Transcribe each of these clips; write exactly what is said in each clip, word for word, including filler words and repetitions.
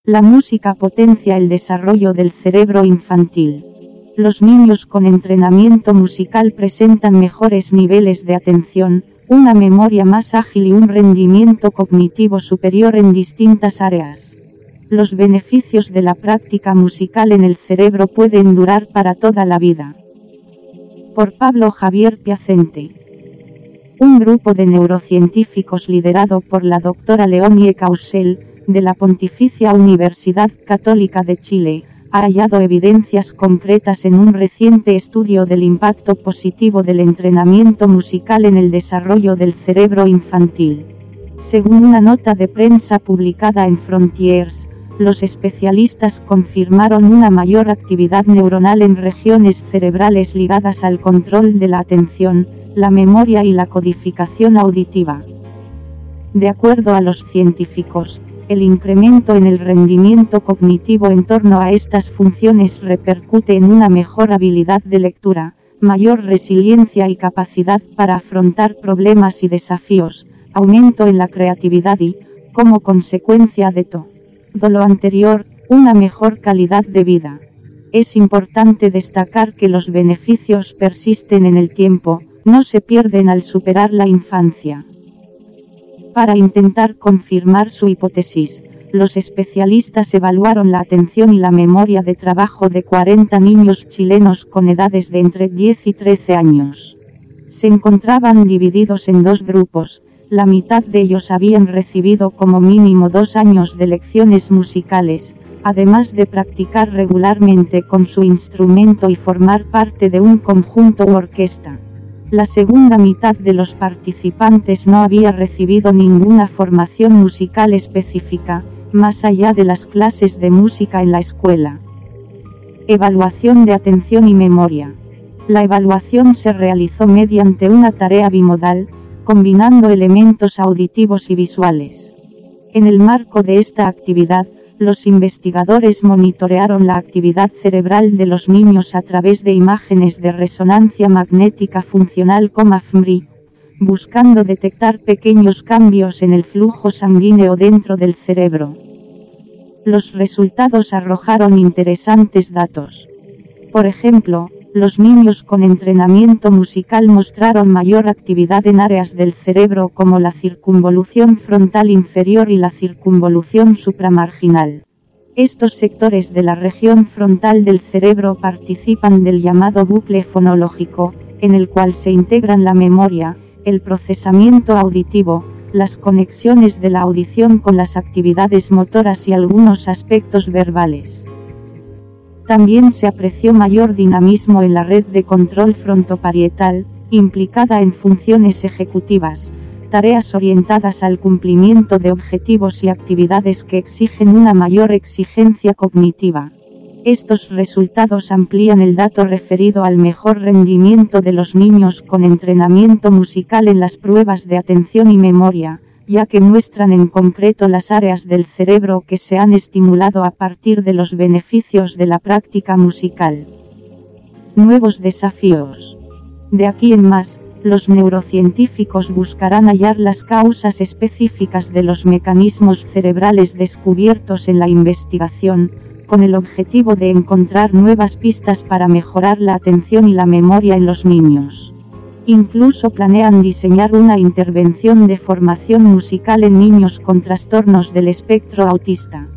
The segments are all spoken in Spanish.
La música potencia el desarrollo del cerebro infantil. Los niños con entrenamiento musical presentan mejores niveles de atención, una memoria más ágil y un rendimiento cognitivo superior en distintas áreas. Los beneficios de la práctica musical en el cerebro pueden durar para toda la vida. Por Pablo Javier Piacente. Un grupo de neurocientíficos liderado por la doctora Leonie Causel, de la Pontificia Universidad Católica de Chile, ha hallado evidencias concretas en un reciente estudio del impacto positivo del entrenamiento musical en el desarrollo del cerebro infantil. Según una nota de prensa publicada en Frontiers, los especialistas confirmaron una mayor actividad neuronal en regiones cerebrales ligadas al control de la atención, la memoria y la codificación auditiva. De acuerdo a los científicos, el incremento en el rendimiento cognitivo en torno a estas funciones repercute en una mejor habilidad de lectura, mayor resiliencia y capacidad para afrontar problemas y desafíos, aumento en la creatividad y, como consecuencia de todo lo anterior, una mejor calidad de vida. Es importante destacar que los beneficios persisten en el tiempo, no se pierden al superar la infancia. Para intentar confirmar su hipótesis, los especialistas evaluaron la atención y la memoria de trabajo de cuarenta niños chilenos con edades de entre diez y trece años. Se encontraban divididos en dos grupos. La mitad de ellos habían recibido como mínimo dos años de lecciones musicales, además de practicar regularmente con su instrumento y formar parte de un conjunto u orquesta. La segunda mitad de los participantes no había recibido ninguna formación musical específica, más allá de las clases de música en la escuela. Evaluación de atención y memoria. La evaluación se realizó mediante una tarea bimodal, combinando elementos auditivos y visuales. En el marco de esta actividad, los investigadores monitorearon la actividad cerebral de los niños a través de imágenes de resonancia magnética funcional como F M R I, buscando detectar pequeños cambios en el flujo sanguíneo dentro del cerebro. Los resultados arrojaron interesantes datos. Por ejemplo, los niños con entrenamiento musical mostraron mayor actividad en áreas del cerebro como la circunvolución frontal inferior y la circunvolución supramarginal. Estos sectores de la región frontal del cerebro participan del llamado bucle fonológico, en el cual se integran la memoria, el procesamiento auditivo, las conexiones de la audición con las actividades motoras y algunos aspectos verbales. También se apreció mayor dinamismo en la red de control frontoparietal, implicada en funciones ejecutivas, tareas orientadas al cumplimiento de objetivos y actividades que exigen una mayor exigencia cognitiva. Estos resultados amplían el dato referido al mejor rendimiento de los niños con entrenamiento musical en las pruebas de atención y memoria, ya que muestran en concreto las áreas del cerebro que se han estimulado a partir de los beneficios de la práctica musical. Nuevos desafíos. De aquí en más, los neurocientíficos buscarán hallar las causas específicas de los mecanismos cerebrales descubiertos en la investigación, con el objetivo de encontrar nuevas pistas para mejorar la atención y la memoria en los niños. Incluso planean diseñar una intervención de formación musical en niños con trastornos del espectro autista.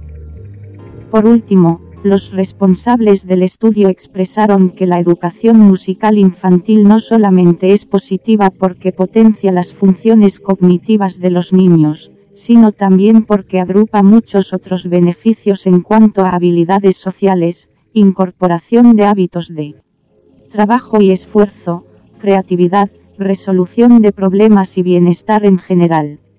Por último, los responsables del estudio expresaron que la educación musical infantil no solamente es positiva porque potencia las funciones cognitivas de los niños, sino también porque agrupa muchos otros beneficios en cuanto a habilidades sociales, incorporación de hábitos de trabajo y esfuerzo, creatividad, resolución de problemas y bienestar en general.